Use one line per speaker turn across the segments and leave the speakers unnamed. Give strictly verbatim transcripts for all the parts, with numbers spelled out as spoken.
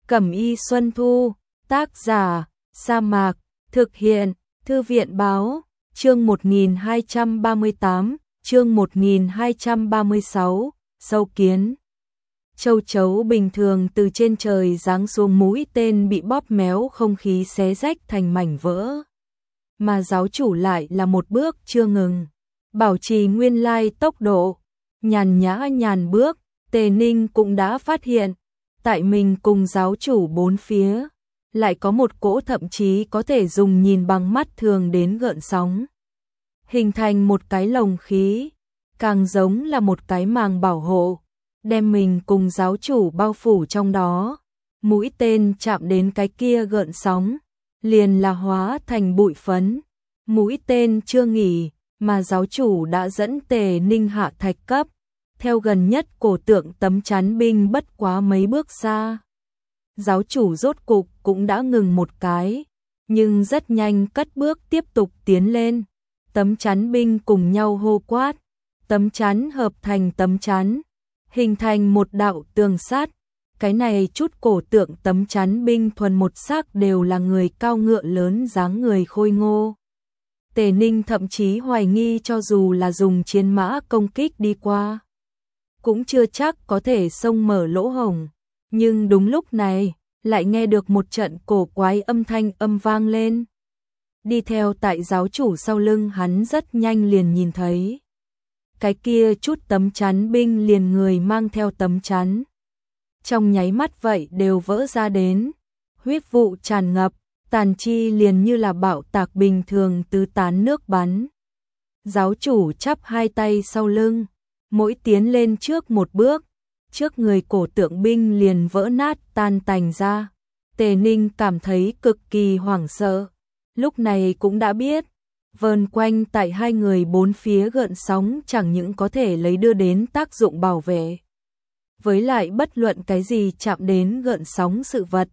Cẩm y Xuân Thu, tác giả, Sa Mạc, thực hiện, Thư viện báo, chương một nghìn hai trăm ba mươi tám, chương một nghìn hai trăm ba mươi sáu, sâu kiến. Châu chấu bình thường từ trên trời giáng xuống, mũi tên bị bóp méo, không khí xé rách thành mảnh vỡ. Mà giáo chủ lại là một bước chưa ngừng, bảo trì nguyên lai tốc độ, nhàn nhã nhàn bước. Tề Ninh cũng đã phát hiện, tại mình cùng giáo chủ bốn phía, lại có một cỗ thậm chí có thể dùng nhìn bằng mắt thường đến gợn sóng. Hình thành một cái lồng khí, càng giống là một cái màng bảo hộ, đem mình cùng giáo chủ bao phủ trong đó. Mũi tên chạm đến cái kia gợn sóng, liền là hóa thành bụi phấn. Mũi tên chưa nghỉ, mà giáo chủ đã dẫn Tề Ninh hạ thạch cấp. Theo gần nhất cổ tượng tấm chắn binh bất quá mấy bước xa. Giáo chủ rốt cục cũng đã ngừng một cái, nhưng rất nhanh cất bước tiếp tục tiến lên. Tấm chắn binh cùng nhau hô quát, tấm chắn hợp thành tấm chắn, hình thành một đạo tường sắt. Cái này chút cổ tượng tấm chắn binh thuần một xác đều là người cao ngựa lớn, dáng người khôi ngô. Tề Ninh thậm chí hoài nghi cho dù là dùng chiến mã công kích đi qua, cũng chưa chắc có thể xông mở lỗ hổng. Nhưng đúng lúc này, lại nghe được một trận cổ quái âm thanh âm vang lên. Đi theo tại giáo chủ sau lưng hắn rất nhanh liền nhìn thấy. Cái kia chút tấm chắn binh liền người mang theo tấm chắn. Trong nháy mắt vậy đều vỡ ra đến. Huyết vụ tràn ngập, tàn chi liền như là bạo tạc bình thường tứ tán nước bắn. Giáo chủ chắp hai tay sau lưng, mỗi tiến lên trước một bước, trước người cổ tượng binh liền vỡ nát tan tành ra. Tề Ninh cảm thấy cực kỳ hoảng sợ, lúc này cũng đã biết, vờn quanh tại hai người bốn phía gợn sóng chẳng những có thể lấy đưa đến tác dụng bảo vệ, với lại bất luận cái gì chạm đến gợn sóng sự vật,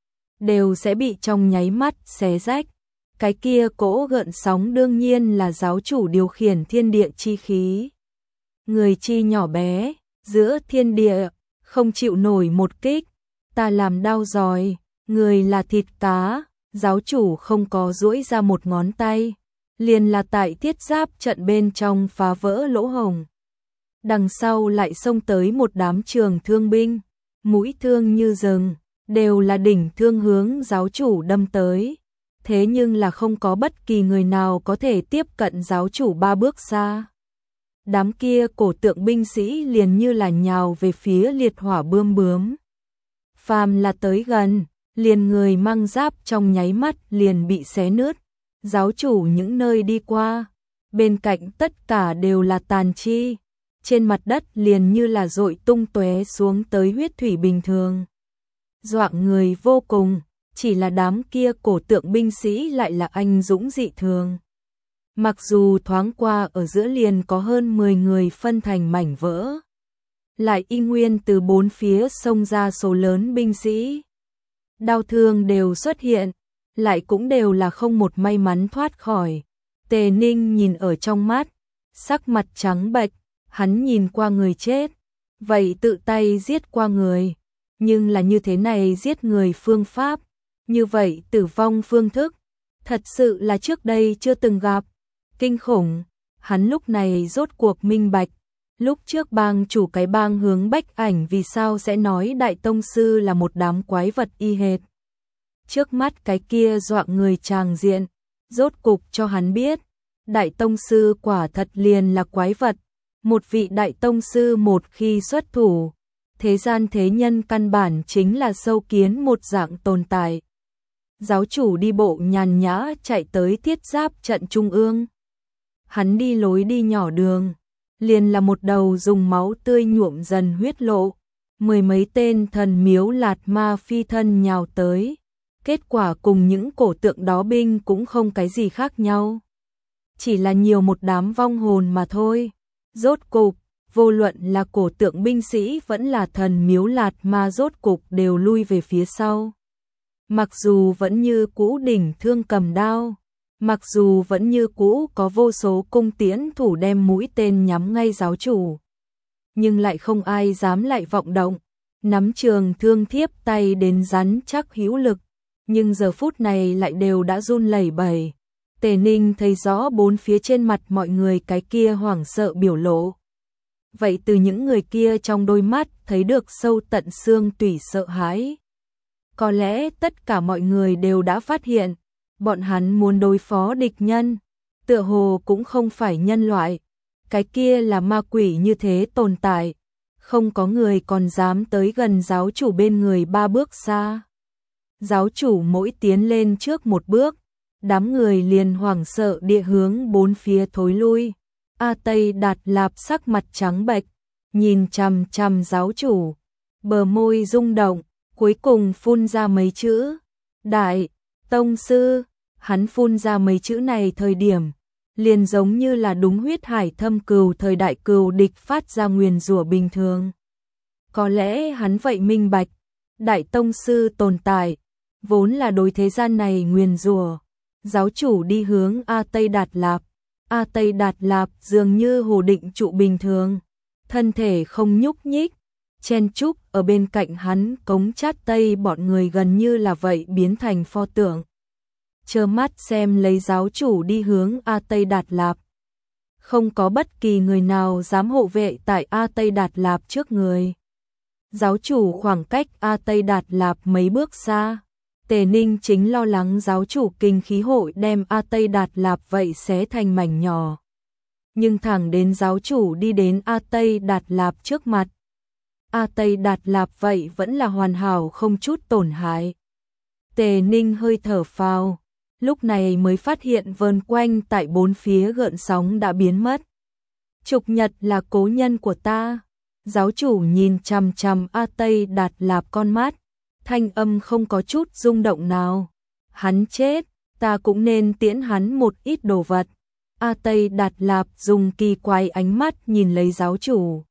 đều sẽ bị trong nháy mắt xé rách. Cái kia cỗ gợn sóng đương nhiên là giáo chủ điều khiển thiên địa chi khí. Người chi nhỏ bé, giữa thiên địa, không chịu nổi một kích, ta làm đau giỏi, người là thịt cá. Giáo chủ không có duỗi ra một ngón tay, liền là tại thiết giáp trận bên trong phá vỡ lỗ hổng. Đằng sau lại xông tới một đám trường thương binh, mũi thương như rừng, đều là đỉnh thương hướng giáo chủ đâm tới. Thế nhưng là không có bất kỳ người nào có thể tiếp cận giáo chủ ba bước xa. Đám kia cổ tượng binh sĩ liền như là nhào về phía liệt hỏa bươm bướm. Phàm là tới gần, liền người mang giáp trong nháy mắt liền bị xé nứt. Giáo chủ những nơi đi qua, bên cạnh tất cả đều là tàn chi, trên mặt đất liền như là dội tung tóe xuống tới huyết thủy bình thường. Doạng người vô cùng, chỉ là đám kia cổ tượng binh sĩ lại là anh dũng dị thường. Mặc dù thoáng qua ở giữa liền có hơn mười người phân thành mảnh vỡ, lại y nguyên từ bốn phía xông ra số lớn binh sĩ. Đau thương đều xuất hiện, lại cũng đều là không một may mắn thoát khỏi. Tề Ninh nhìn ở trong mắt, sắc mặt trắng bệch, hắn nhìn qua người chết, vậy tự tay giết qua người, nhưng là như thế này giết người phương pháp, như vậy tử vong phương thức, thật sự là trước đây chưa từng gặp. Kinh khủng, hắn lúc này rốt cuộc minh bạch, lúc trước bang chủ cái bang hướng Bách Ảnh vì sao sẽ nói đại tông sư là một đám quái vật y hệt. Trước mắt cái kia doạng người tràng diện, rốt cục cho hắn biết, đại tông sư quả thật liền là quái vật. Một vị đại tông sư một khi xuất thủ, thế gian thế nhân căn bản chính là sâu kiến một dạng tồn tại. Giáo chủ đi bộ nhàn nhã chạy tới thiết giáp trận trung ương. Hắn đi lối đi nhỏ đường, liền là một đầu dùng máu tươi nhuộm dần huyết lộ, mười mấy tên thần miếu lạt ma phi thân nhào tới. Kết quả cùng những cổ tượng đó binh cũng không cái gì khác nhau, chỉ là nhiều một đám vong hồn mà thôi. Rốt cục, vô luận là cổ tượng binh sĩ vẫn là thần miếu lạt ma rốt cục đều lui về phía sau. Mặc dù vẫn như cũ đỉnh thương cầm đao, mặc dù vẫn như cũ có vô số cung tiễn thủ đem mũi tên nhắm ngay giáo chủ, nhưng lại không ai dám lại vọng động. nắm trường thương thiếp tay đến rắn chắc hữu lực, nhưng giờ phút này lại đều đã run lẩy bẩy. Tề Ninh thấy rõ bốn phía trên mặt mọi người cái kia hoảng sợ biểu lộ. Vậy từ những người kia trong đôi mắt thấy được sâu tận xương tủy sợ hãi. Có lẽ tất cả mọi người đều đã phát hiện, bọn hắn muốn đối phó địch nhân, tựa hồ cũng không phải nhân loại. Cái kia là ma quỷ như thế tồn tại, không có người còn dám tới gần giáo chủ bên người ba bước xa. Giáo chủ mỗi tiến lên trước một bước, đám người liền hoảng sợ địa hướng bốn phía thối lui. A Tây Đạt Lạp sắc mặt trắng bệch, nhìn chằm chằm giáo chủ, bờ môi rung động, cuối cùng phun ra mấy chữ, Đại Tông Sư. Hắn phun ra mấy chữ này thời điểm, liền giống như là đúng huyết hải thâm cừu thời đại cừu địch phát ra nguyền rủa bình thường. Có lẽ hắn vậy minh bạch, Đại Tông Sư tồn tại, vốn là đối thế gian này nguyền rủa. Giáo chủ đi hướng A Tây Đạt Lạp, A Tây Đạt Lạp dường như hồ định trụ bình thường, thân thể không nhúc nhích, chen chúc ở bên cạnh hắn cống chát tây bọn người gần như là vậy biến thành pho tượng. Trơ mắt xem lấy giáo chủ đi hướng A Tây Đạt Lạp. Không có bất kỳ người nào dám hộ vệ tại A Tây Đạt Lạp trước người. Giáo chủ khoảng cách A Tây Đạt Lạp mấy bước xa. Tề Ninh chính lo lắng giáo chủ kinh khí hội đem A Tây Đạt Lạp vậy xé thành mảnh nhỏ. Nhưng thẳng đến giáo chủ đi đến A Tây Đạt Lạp trước mặt. A Tây Đạt Lạp vậy vẫn là hoàn hảo không chút tổn hại. Tề Ninh hơi thở phào, lúc này mới phát hiện vờn quanh tại bốn phía gợn sóng đã biến mất. Trục Nhật là cố nhân của ta. Giáo chủ nhìn chằm chằm A Tây Đạt Lạp con mắt, thanh âm không có chút rung động nào. Hắn chết, ta cũng nên tiễn hắn một ít đồ vật. A Tây Đạt Lạp dùng kỳ quái ánh mắt nhìn lấy giáo chủ.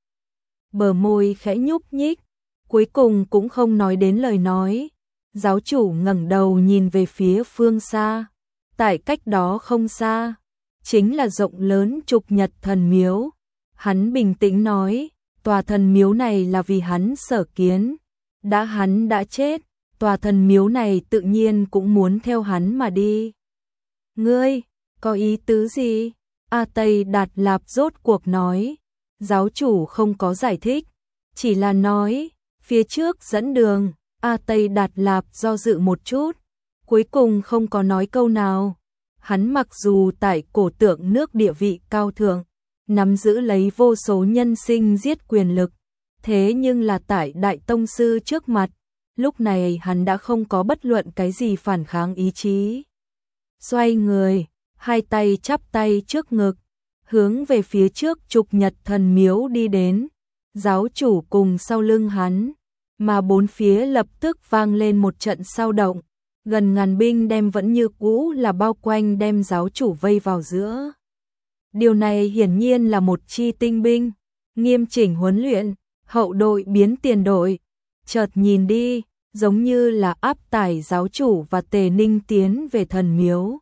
Bờ môi khẽ nhúc nhích, cuối cùng cũng không nói đến lời nói. Giáo chủ ngẩng đầu nhìn về phía phương xa. Tại cách đó không xa, chính là rộng lớn Trục Nhật thần miếu. Hắn bình tĩnh nói, tòa thần miếu này là vì hắn sở kiến. Đã hắn đã chết, tòa thần miếu này tự nhiên cũng muốn theo hắn mà đi. Ngươi, có ý tứ gì? A Tây Đạt Lạp rốt cuộc nói. Giáo chủ không có giải thích, chỉ là nói, phía trước dẫn đường. A Tây Đạt Lạp do dự một chút, cuối cùng không có nói câu nào. Hắn mặc dù tại cổ tượng nước địa vị cao thượng, nắm giữ lấy vô số nhân sinh giết quyền lực, thế nhưng là tại Đại Tông Sư trước mặt, lúc này hắn đã không có bất luận cái gì phản kháng ý chí. Xoay người, hai tay chắp tay trước ngực, hướng về phía trước Trục Nhật thần miếu đi đến. Giáo chủ cùng sau lưng hắn, mà bốn phía lập tức vang lên một trận sao động, gần ngàn binh đem vẫn như cũ là bao quanh đem giáo chủ vây vào giữa. Điều này hiển nhiên là một chi tinh binh, nghiêm chỉnh huấn luyện, hậu đội biến tiền đội. Chợt nhìn đi, giống như là áp tải giáo chủ và Tề Ninh tiến về thần miếu.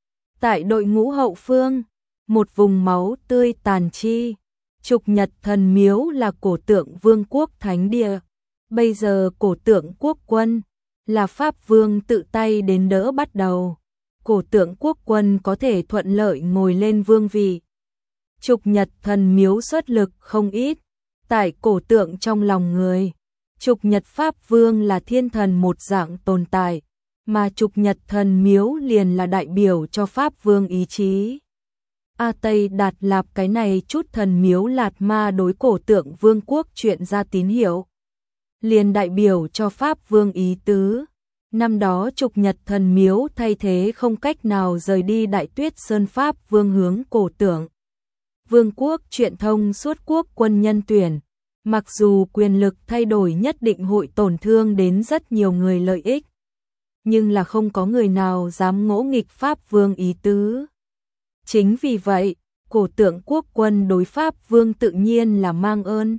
Tại đội ngũ hậu phương, một vùng máu tươi tàn chi. Trục Nhật thần miếu là cổ tượng vương quốc thánh địa. Bây giờ cổ tượng quốc quân là Pháp Vương tự tay đến đỡ bắt đầu. Cổ tượng quốc quân có thể thuận lợi ngồi lên vương vị. Trục Nhật thần miếu xuất lực không ít. Tại cổ tượng trong lòng người, Trục Nhật Pháp Vương là thiên thần một dạng tồn tại, mà Trục Nhật thần miếu liền là đại biểu cho Pháp Vương ý chí. A Tây Đạt Lạp cái này chút thần miếu lạt ma đối cổ tượng vương quốc chuyện ra tín hiệu, liền đại biểu cho Pháp Vương ý tứ. Năm đó Trục Nhật thần miếu thay thế không cách nào rời đi Đại Tuyết Sơn Pháp Vương hướng cổ tượng vương quốc chuyện thông suốt quốc quân nhân tuyển. Mặc dù quyền lực thay đổi nhất định hội tổn thương đến rất nhiều người lợi ích, nhưng là không có người nào dám ngỗ nghịch Pháp Vương ý tứ. Chính vì vậy, cổ tượng quốc quân đối Pháp Vương tự nhiên là mang ơn.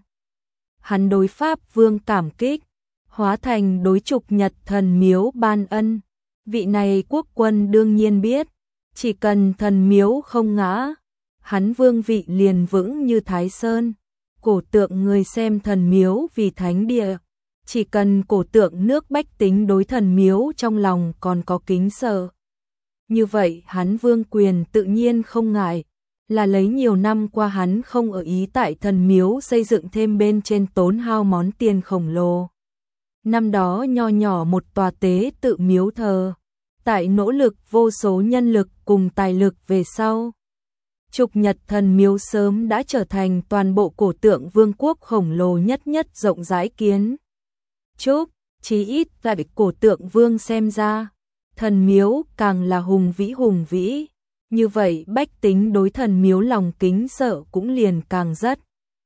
Hắn đối Pháp Vương cảm kích, hóa thành đối Trục Nhật thần miếu ban ân. Vị này quốc quân đương nhiên biết, chỉ cần thần miếu không ngã, hắn vương vị liền vững như Thái Sơn. Cổ tượng người xem thần miếu vì thánh địa, chỉ cần cổ tượng nước bách tính đối thần miếu trong lòng còn có kính sợ. Như vậy hắn vương quyền tự nhiên không ngại, là lấy nhiều năm qua hắn không ở ý tại thần miếu xây dựng thêm bên trên tốn hao món tiền khổng lồ. Năm đó nho nhỏ một tòa tế tự miếu thờ, tại nỗ lực vô số nhân lực cùng tài lực về sau. Trục Nhật thần miếu sớm đã trở thành toàn bộ cổ tượng vương quốc khổng lồ nhất nhất rộng rãi kiến trúc, chí ít tại cổ tượng vương xem ra, thần miếu càng là hùng vĩ hùng vĩ, như vậy bách tính đối thần miếu lòng kính sợ cũng liền càng rất.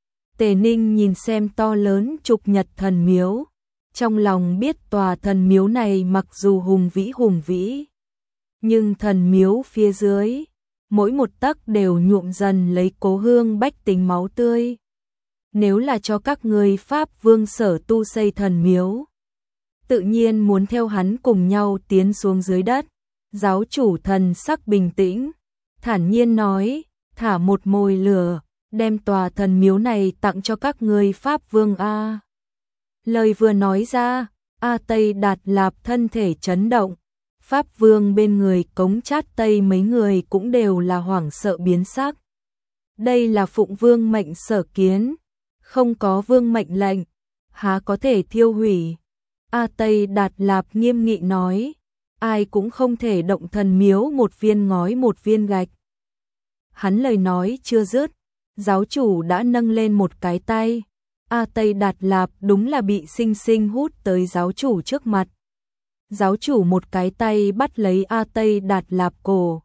Tề Ninh nhìn xem to lớn Trục Nhật thần miếu, trong lòng biết tòa thần miếu này mặc dù hùng vĩ hùng vĩ, nhưng thần miếu phía dưới, mỗi một tấc đều nhuộm dần lấy cố hương bách tính máu tươi. Nếu là cho các ngươi Pháp Vương Sở tu xây thần miếu, tự nhiên muốn theo hắn cùng nhau tiến xuống dưới đất. Giáo chủ thần sắc bình tĩnh, thản nhiên nói, thả một mồi lửa, đem tòa thần miếu này tặng cho các ngươi Pháp Vương a. Lời vừa nói ra, A Tây Đạt Lạp thân thể chấn động. Pháp Vương bên người Cống Chát Tây mấy người cũng đều là hoảng sợ biến sắc. Đây là phụng vương mệnh sở kiến, không có vương mệnh lệnh, há có thể thiêu hủy. A Tây Đạt Lạp nghiêm nghị nói, ai cũng không thể động thần miếu một viên ngói một viên gạch. Hắn lời nói chưa dứt, giáo chủ đã nâng lên một cái tay. A Tây Đạt Lạp đúng là bị sinh sinh hút tới giáo chủ trước mặt. Giáo chủ một cái tay bắt lấy A Tây Đạt Lạp cổ.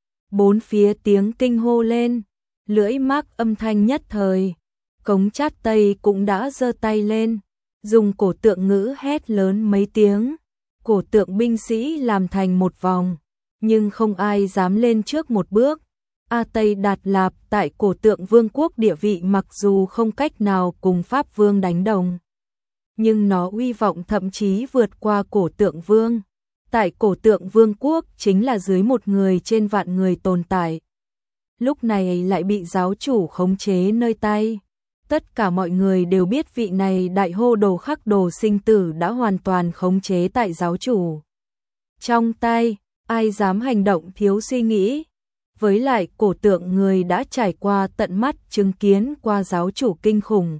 Bốn phía tiếng kinh hô lên, lưỡi mác âm thanh nhất thời. Cống Chát Tây cũng đã giơ tay lên, dùng cổ tượng ngữ hét lớn mấy tiếng. Cổ tượng binh sĩ làm thành một vòng, nhưng không ai dám lên trước một bước. A Tây Đạt Lạp tại cổ tượng vương quốc địa vị mặc dù không cách nào cùng Pháp Vương đánh đồng, nhưng nó uy vọng thậm chí vượt qua cổ tượng vương. Tại cổ tượng vương quốc chính là dưới một người trên vạn người tồn tại. Lúc này lại bị giáo chủ khống chế nơi tay. Tất cả mọi người đều biết vị này đại hô đồ khắc đồ sinh tử đã hoàn toàn khống chế tại giáo chủ trong tay, ai dám hành động thiếu suy nghĩ. Với lại cổ tượng người đã trải qua tận mắt chứng kiến qua giáo chủ kinh khủng.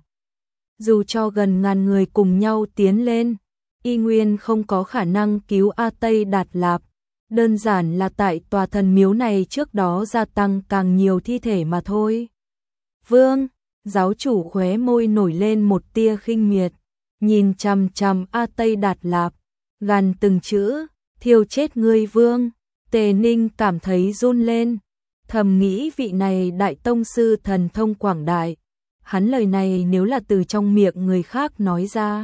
Dù cho gần ngàn người cùng nhau tiến lên, y nguyên không có khả năng cứu A Tây Đạt Lạp. Đơn giản là tại tòa thần miếu này trước đó gia tăng càng nhiều thi thể mà thôi. Vương, giáo chủ khóe môi nổi lên một tia khinh miệt, nhìn chằm chằm A Tây Đạt Lạp, gằn từng chữ, thiêu chết ngươi vương. Tề Ninh cảm thấy run lên, thầm nghĩ vị này đại tông sư thần thông quảng đại. Hắn lời này nếu là từ trong miệng người khác nói ra,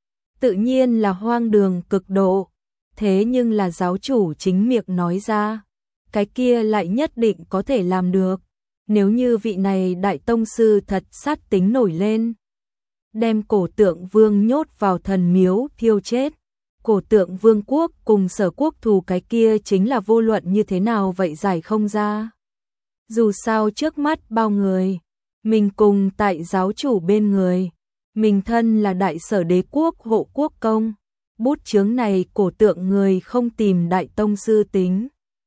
tự nhiên là hoang đường cực độ. Thế nhưng là giáo chủ chính miệng nói ra, cái kia lại nhất định có thể làm được. Nếu như vị này đại tông sư thật sát tính nổi lên, đem cổ tượng vương nhốt vào thần miếu thiêu chết, cổ tượng vương quốc cùng Sở quốc thù cái kia chính là vô luận như thế nào vậy giải không ra. Dù sao trước mắt bao người, mình cùng tại giáo chủ bên người, mình thân là đại Sở đế quốc hộ quốc công, bút chướng này cổ tượng người không tìm đại tông sư tính,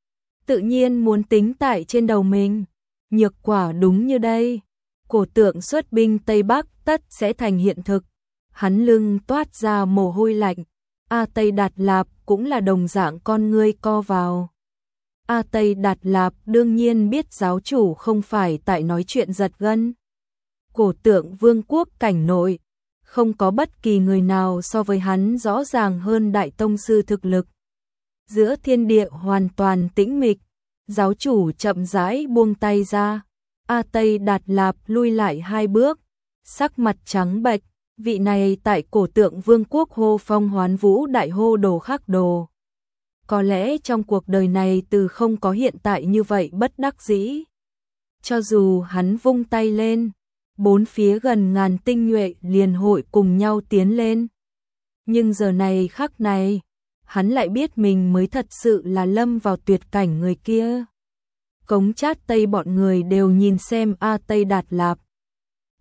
tự nhiên muốn tính tại trên đầu mình. Nhược quả đúng như đây, cổ tượng xuất binh Tây Bắc tất sẽ thành hiện thực. Hắn lưng toát ra mồ hôi lạnh. A Tây Đạt Lạp cũng là đồng dạng con ngươi co vào. A Tây Đạt Lạp đương nhiên biết giáo chủ không phải tại nói chuyện giật gân. Cổ tượng vương quốc cảnh nội, không có bất kỳ người nào so với hắn rõ ràng hơn đại tông sư thực lực. Giữa thiên địa hoàn toàn tĩnh mịch, giáo chủ chậm rãi buông tay ra. A Tây Đạt Lạp lui lại hai bước, sắc mặt trắng bệch. Vị này tại cổ tượng vương quốc hô phong hoán vũ đại hô đồ khắc đồ. Có lẽ trong cuộc đời này từ không có hiện tại như vậy bất đắc dĩ. Cho dù hắn vung tay lên, bốn phía gần ngàn tinh nhuệ liền hội cùng nhau tiến lên. Nhưng giờ này khắc này, hắn lại biết mình mới thật sự là lâm vào tuyệt cảnh người kia. Cống Chát Tây bọn người đều nhìn xem A Tây Đạt Lạp.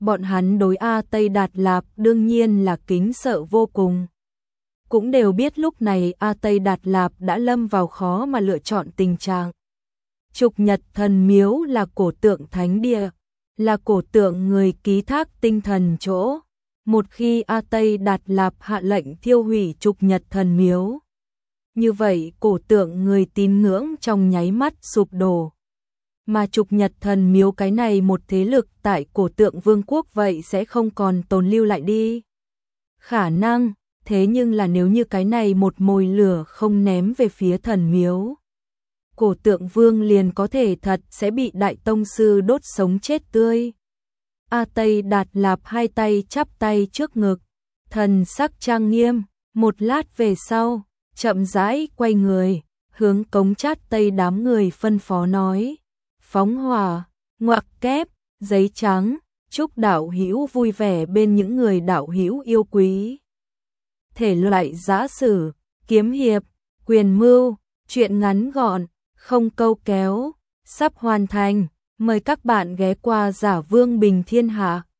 bọn hắn đối A Tây Đạt Lạp đương nhiên là kính sợ vô cùng. Cũng đều biết lúc này A Tây Đạt Lạp đã lâm vào khó mà lựa chọn tình trạng. Trục Nhật Thần Miếu là cổ tượng thánh địa, là cổ tượng người ký thác tinh thần chỗ. Một khi A Tây Đạt Lạp hạ lệnh thiêu hủy Trục Nhật Thần Miếu, như vậy cổ tượng người tín ngưỡng trong nháy mắt sụp đổ. Mà Trục Nhật Thần Miếu cái này một thế lực tại cổ tượng vương quốc vậy sẽ không còn tồn lưu lại đi. Khả năng, thế nhưng là nếu như cái này một mồi lửa không ném về phía thần miếu, cổ tượng vương liền có thể thật sẽ bị đại tông sư đốt sống chết tươi. A Tây Đạt Lạp hai tay chắp tay trước ngực, thần sắc trang nghiêm, một lát về sau, chậm rãi quay người, hướng Cống Chát Tây đám người phân phó nói: phóng hỏa, ngoặc kép, giấy trắng, chúc đạo hữu vui vẻ bên những người đạo hữu yêu quý. Thể loại giã sử, kiếm hiệp, quyền mưu, truyện ngắn gọn, không câu kéo, sắp hoàn thành, mời các bạn ghé qua Giả Vương Bình Thiên Hạ.